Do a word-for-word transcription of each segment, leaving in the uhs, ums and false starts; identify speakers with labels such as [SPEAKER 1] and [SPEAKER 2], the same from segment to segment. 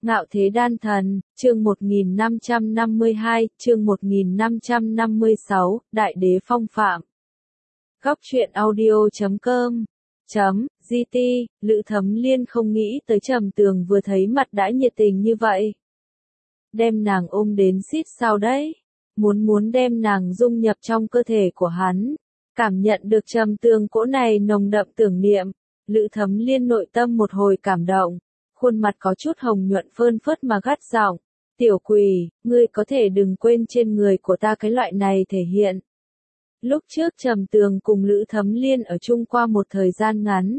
[SPEAKER 1] Ngạo Thế Đan Thần, chương một nghìn năm trăm năm mươi hai, chương một nghìn năm trăm năm mươi sáu, Đại Đế Phong Phạm. Góc truyện audio chấm com chấm gt, Lữ Thấm Liên không nghĩ tới Trầm Tường vừa thấy mặt đã nhiệt tình như vậy. Đem nàng ôm đến xít sao đấy, muốn muốn đem nàng dung nhập trong cơ thể của hắn. Cảm nhận được Trầm Tường cỗ này nồng đậm tưởng niệm, Lữ Thấm Liên nội tâm một hồi cảm động, khuôn mặt có chút hồng nhuận phơn phớt mà gắt giọng, tiểu quỷ, ngươi có thể đừng quên trên người của ta cái loại này thể hiện. Lúc trước Trầm Tường cùng Lữ Thấm Liên ở chung qua một thời gian ngắn.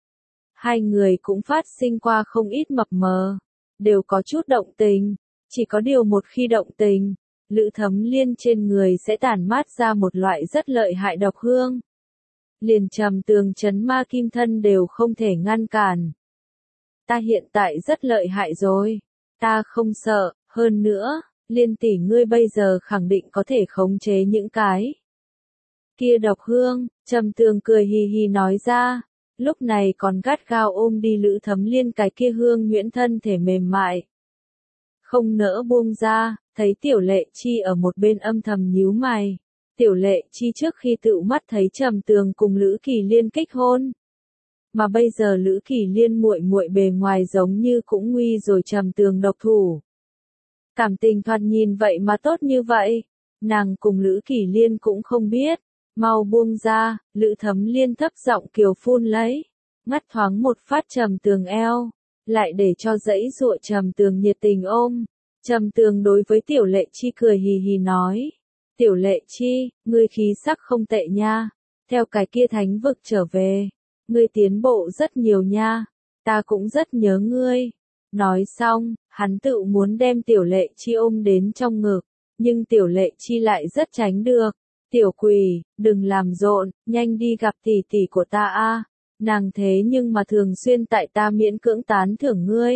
[SPEAKER 1] Hai người cũng phát sinh qua không ít mập mờ, đều có chút động tình, chỉ có điều một khi động tình, Lữ Thấm Liên trên người sẽ tản mát ra một loại rất lợi hại độc hương. Liền Trầm Tường chấn ma kim thân đều không thể ngăn cản. Ta hiện tại rất lợi hại rồi, ta không sợ, hơn nữa, Liên tỷ ngươi bây giờ khẳng định có thể khống chế những cái kia độc hương. Trầm Tường cười hì hì nói ra, lúc này còn gắt gao ôm đi Lữ Thấm Liên cái kia hương nhuyễn thân thể mềm mại. Không nỡ buông ra, thấy Tiểu Lệ Chi ở một bên âm thầm nhíu mày. Tiểu Lệ Chi trước khi tựu mắt thấy Trầm Tường cùng Lữ Kỳ Liên kết hôn. Mà bây giờ Lữ Kỳ Liên muội muội bề ngoài giống như cũng nguy rồi Trầm Tường độc thủ. Cảm tình thoạt nhìn vậy mà tốt như vậy, nàng cùng Lữ Kỳ Liên cũng không biết. Mau buông ra, Lữ Thấm Liên thấp giọng kiều phun lấy, ngắt thoáng một phát Trầm Tường eo, lại để cho dãy dụa Trầm Tường nhiệt tình ôm. Trầm Tường đối với Tiểu Lệ Chi cười hì hì nói, Tiểu Lệ Chi, ngươi khí sắc không tệ nha, theo cái kia thánh vực trở về, ngươi tiến bộ rất nhiều nha, ta cũng rất nhớ ngươi. Nói xong, hắn tự muốn đem Tiểu Lệ Chi ôm đến trong ngực, nhưng Tiểu Lệ Chi lại rất tránh được. Tiểu quỷ, đừng làm rộn, nhanh đi gặp tỷ tỷ của ta a, nàng thế nhưng mà thường xuyên tại ta miễn cưỡng tán thưởng ngươi.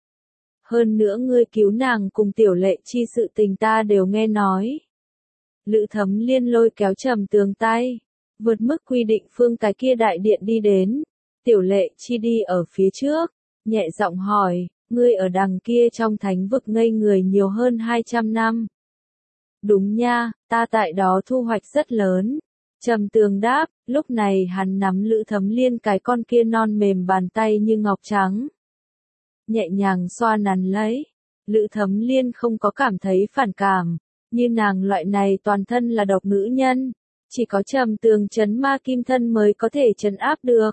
[SPEAKER 1] Hơn nữa ngươi cứu nàng cùng Tiểu Lệ Chi sự tình ta đều nghe nói. Lữ Thấm Liên lôi kéo Trầm Tường tay, vượt mức quy định phương cái kia đại điện đi đến. Tiểu Lệ Chi đi ở phía trước, nhẹ giọng hỏi, ngươi ở đằng kia trong thánh vực ngây người nhiều hơn hai trăm năm. Đúng nha, ta tại đó thu hoạch rất lớn. Trầm Tường đáp, lúc này hắn nắm Lữ Thấm Liên cái con kia non mềm bàn tay như ngọc trắng. Nhẹ nhàng xoa nắn lấy. Lữ Thấm Liên không có cảm thấy phản cảm, như nàng loại này toàn thân là độc nữ nhân. Chỉ có Trầm Tường chấn ma kim thân mới có thể trấn áp được.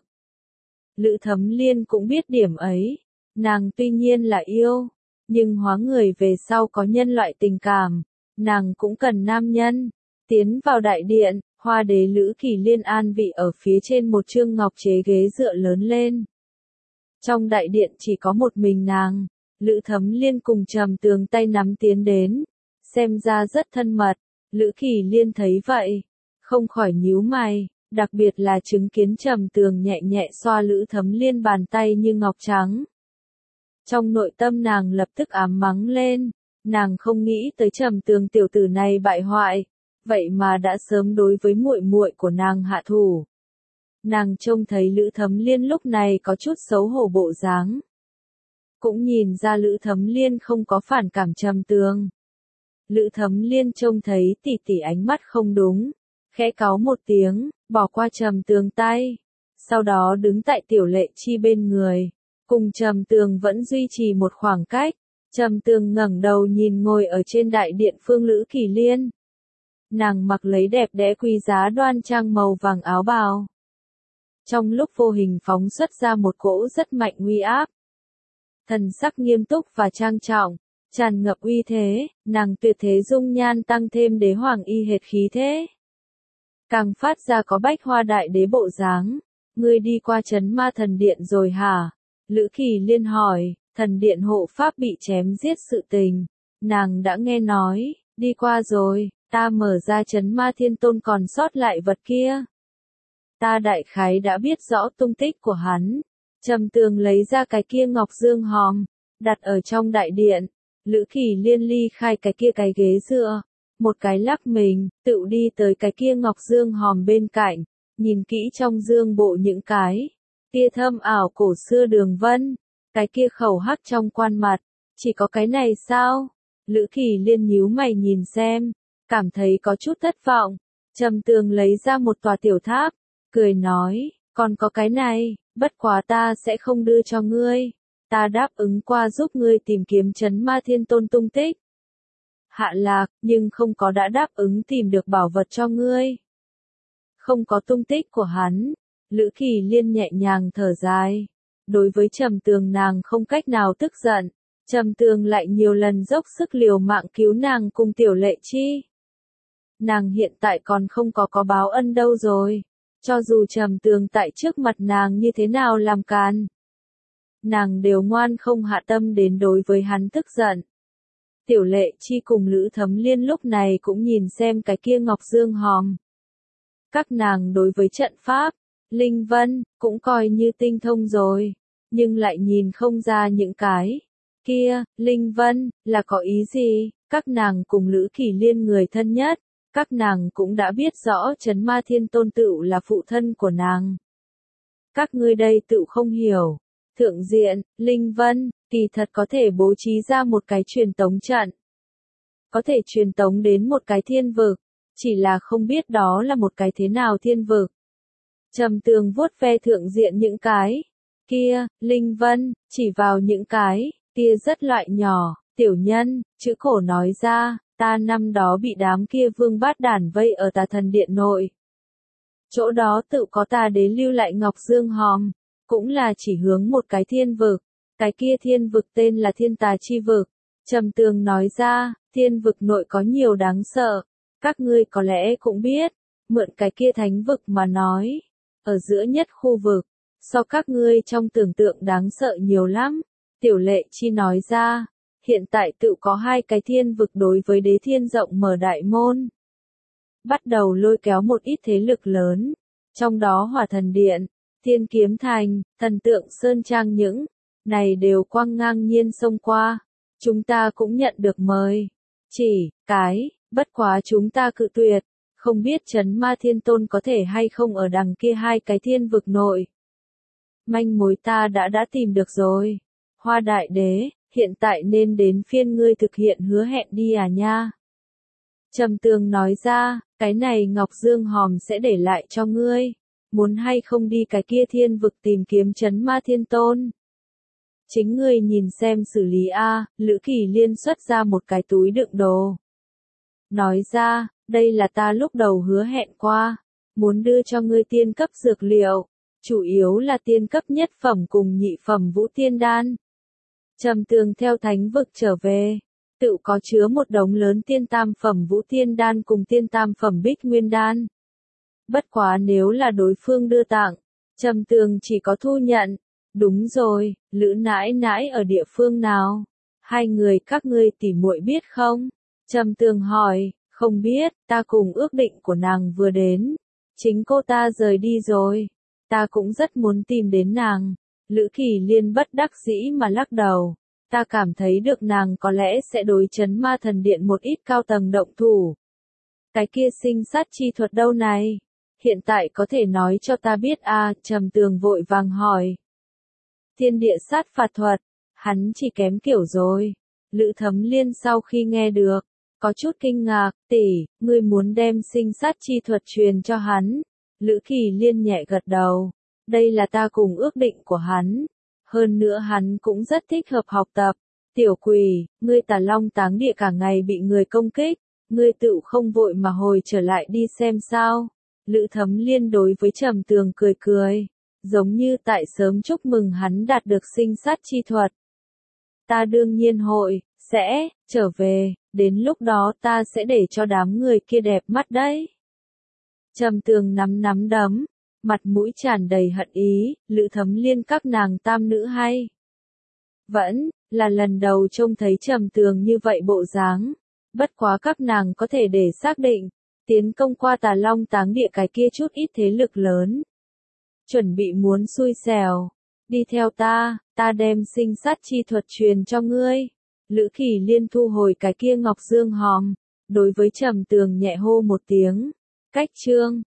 [SPEAKER 1] Lữ Thấm Liên cũng biết điểm ấy. Nàng tuy nhiên là yêu, nhưng hóa người về sau có nhân loại tình cảm. Nàng cũng cần nam nhân. Tiến vào đại điện, Hoa Đế Lữ Kỳ Liên an vị ở phía trên một chương ngọc chế ghế dựa lớn lên. Trong đại điện chỉ có một mình nàng, Lữ Thấm Liên cùng Trầm Tường tay nắm tiến đến, xem ra rất thân mật. Lữ Kỳ Liên thấy vậy, không khỏi nhíu mày, đặc biệt là chứng kiến Trầm Tường nhẹ nhẹ xoa Lữ Thấm Liên bàn tay như ngọc trắng. Trong nội tâm nàng lập tức ám mắng lên. Nàng không nghĩ tới Trầm Tường tiểu tử này bại hoại, vậy mà đã sớm đối với muội muội của nàng hạ thủ. Nàng trông thấy Lữ Thấm Liên lúc này có chút xấu hổ bộ dáng, cũng nhìn ra Lữ Thấm Liên không có phản cảm Trầm Tường. Lữ Thấm Liên trông thấy tỷ tỷ ánh mắt không đúng, khẽ cáu một tiếng, bỏ qua Trầm Tường tay, sau đó đứng tại Tiểu Lệ Chi bên người, cùng Trầm Tường vẫn duy trì một khoảng cách. Trầm Tường ngẩng đầu nhìn ngồi ở trên đại điện phương Lữ Kỳ Liên. Nàng mặc lấy đẹp đẽ quý giá đoan trang màu vàng áo bào. Trong lúc vô hình phóng xuất ra một cỗ rất mạnh uy áp. Thần sắc nghiêm túc và trang trọng, tràn ngập uy thế, nàng tuyệt thế dung nhan tăng thêm đế hoàng y hệt khí thế. Càng phát ra có bách hoa đại đế bộ dáng. Ngươi đi qua trấn ma thần điện rồi hả? Lữ Kỳ Liên hỏi. Thần điện hộ pháp bị chém giết sự tình, nàng đã nghe nói, đi qua rồi, ta mở ra trấn ma thiên tôn còn sót lại vật kia. Ta đại khái đã biết rõ tung tích của hắn. Trầm Tường lấy ra cái kia ngọc dương hòm, đặt ở trong đại điện. Lữ Kỳ Liên ly khai cái kia cái ghế dựa, một cái lắc mình, tự đi tới cái kia ngọc dương hòm bên cạnh, nhìn kỹ trong dương bộ những cái tia thâm ảo cổ xưa đường vân. Cái kia khẩu hắc trong quan mặt, Chỉ có cái này sao? Lữ Kỳ Liên nhíu mày nhìn xem, cảm thấy có chút thất vọng. Trầm Tường lấy ra một tòa tiểu tháp, cười nói, còn có cái này, bất quá ta sẽ không đưa cho ngươi. Ta đáp ứng qua giúp ngươi tìm kiếm Trấn Ma Thiên Tôn tung tích. Hạ lạc, nhưng không có đã đáp ứng tìm được bảo vật cho ngươi. Không có tung tích của hắn. Lữ Kỳ Liên nhẹ nhàng thở dài. Đối với Trầm Tường nàng không cách nào tức giận. Trầm Tường lại nhiều lần dốc sức liều mạng cứu nàng cùng Tiểu Lệ Chi. Nàng hiện tại còn không có có báo ân đâu rồi. Cho dù Trầm Tường tại trước mặt nàng như thế nào làm càn, nàng đều ngoan không hạ tâm đến đối với hắn tức giận. Tiểu Lệ Chi cùng Lữ Thấm Liên lúc này cũng nhìn xem cái kia Ngọc Dương hòm. Các nàng đối với trận pháp, linh vân, cũng coi như tinh thông rồi, nhưng lại nhìn không ra những cái kia, linh vân, là có ý gì. Các nàng cùng Lữ Kỳ Liên người thân nhất, các nàng cũng đã biết rõ Trấn Ma Thiên Tôn tựu là phụ thân của nàng. Các ngươi đây tựu không hiểu. Thượng diện, linh vân, kỳ thật có thể bố trí ra một cái truyền tống trận. Có thể truyền tống đến một cái thiên vực, chỉ là không biết đó là một cái thế nào thiên vực. Trầm Tường vuốt ve thượng diện những cái kia, linh vân, chỉ vào những cái kia rất loại nhỏ, tiểu nhân, chữ cổ nói ra, ta năm đó bị đám kia vương bát đản vây ở Tà Thần Điện nội. Chỗ đó tự có ta đế lưu lại Ngọc Dương hòm, cũng là chỉ hướng một cái thiên vực, cái kia thiên vực tên là Thiên Tà Chi Vực. Trầm Tường nói ra, thiên vực nội có nhiều đáng sợ, các ngươi có lẽ cũng biết, mượn cái kia thánh vực mà nói, ở giữa nhất khu vực, so các ngươi trong tưởng tượng đáng sợ nhiều lắm. Tiểu Lệ Chi nói ra, hiện tại tự có hai cái thiên vực đối với đế thiên rộng mở đại môn. Bắt đầu lôi kéo một ít thế lực lớn, trong đó Hỏa Thần Điện, Thiên Kiếm Thành, Thần Tượng Sơn Trang những này đều quang ngang nhiên xông qua. Chúng ta cũng nhận được mời. Chỉ, cái, bất quá chúng ta cự tuyệt, không biết Trấn Ma Thiên Tôn có thể hay không ở đằng kia hai cái thiên vực nội. Manh mối ta đã đã tìm được rồi. Hoa Đại Đế, hiện tại nên đến phiên ngươi thực hiện hứa hẹn đi à nha. Trầm Tường nói ra, cái này Ngọc Dương hòm sẽ để lại cho ngươi. Muốn hay không đi cái kia thiên vực tìm kiếm Trấn Ma Thiên Tôn. Chính ngươi nhìn xem xử lý a. Lữ Kỳ Liên xuất ra một cái túi đựng đồ. Nói ra, đây là ta lúc đầu hứa hẹn qua. Muốn đưa cho ngươi tiên cấp dược liệu. Chủ yếu là tiên cấp nhất phẩm cùng nhị phẩm vũ tiên đan. Trầm Tường theo thánh vực trở về. Tự có chứa một đống lớn tiên tam phẩm vũ tiên đan cùng tiên tam phẩm bích nguyên đan. Bất quá nếu là đối phương đưa tặng, Trầm Tường chỉ có thu nhận. Đúng rồi, Lữ nãi nãi ở địa phương nào? Hai người các ngươi tỉ muội biết không? Trầm Tường hỏi, không biết, ta cùng ước định của nàng vừa đến. Chính cô ta rời đi rồi. Ta cũng rất muốn tìm đến nàng. Lữ Kỳ Liên bất đắc dĩ mà lắc đầu. Ta cảm thấy được nàng có lẽ sẽ đối Trấn Ma Thần Điện một ít cao tầng động thủ. Cái kia sinh sát chi thuật đâu này? Hiện tại có thể nói cho ta biết à, Trầm Tường vội vàng hỏi. Thiên địa sát phạt thuật, hắn chỉ kém kiểu rồi. Lữ Thấm Liên sau khi nghe được, có chút kinh ngạc, tỷ, ngươi muốn đem sinh sát chi thuật truyền cho hắn. Lữ Kỳ Liên nhẹ gật đầu, đây là ta cùng ước định của hắn. Hơn nữa hắn cũng rất thích hợp học tập. Tiểu quỷ, ngươi Tà Long Táng Địa cả ngày bị người công kích, ngươi tự không vội mà hồi trở lại đi xem sao. Lữ Thấm Liên đối với Trầm Tường cười cười, giống như tại sớm chúc mừng hắn đạt được sinh sát chi thuật. Ta đương nhiên hội, sẽ, trở về, đến lúc đó ta sẽ để cho đám người kia đẹp mắt đấy. Trầm Tường nắm nắm đấm, mặt mũi tràn đầy hận ý, Lữ Thấm Liên các nàng tam nữ hay. Vẫn, là lần đầu trông thấy Trầm Tường như vậy bộ dáng, bất quá các nàng có thể để xác định, tiến công qua Tà Long Táng Địa cái kia chút ít thế lực lớn. Chuẩn bị muốn xui xẻo, đi theo ta, ta đem sinh sát chi thuật truyền cho ngươi. Lữ Kỳ Liên thu hồi cái kia Ngọc Dương hòm, đối với Trầm Tường nhẹ hô một tiếng, cách chương.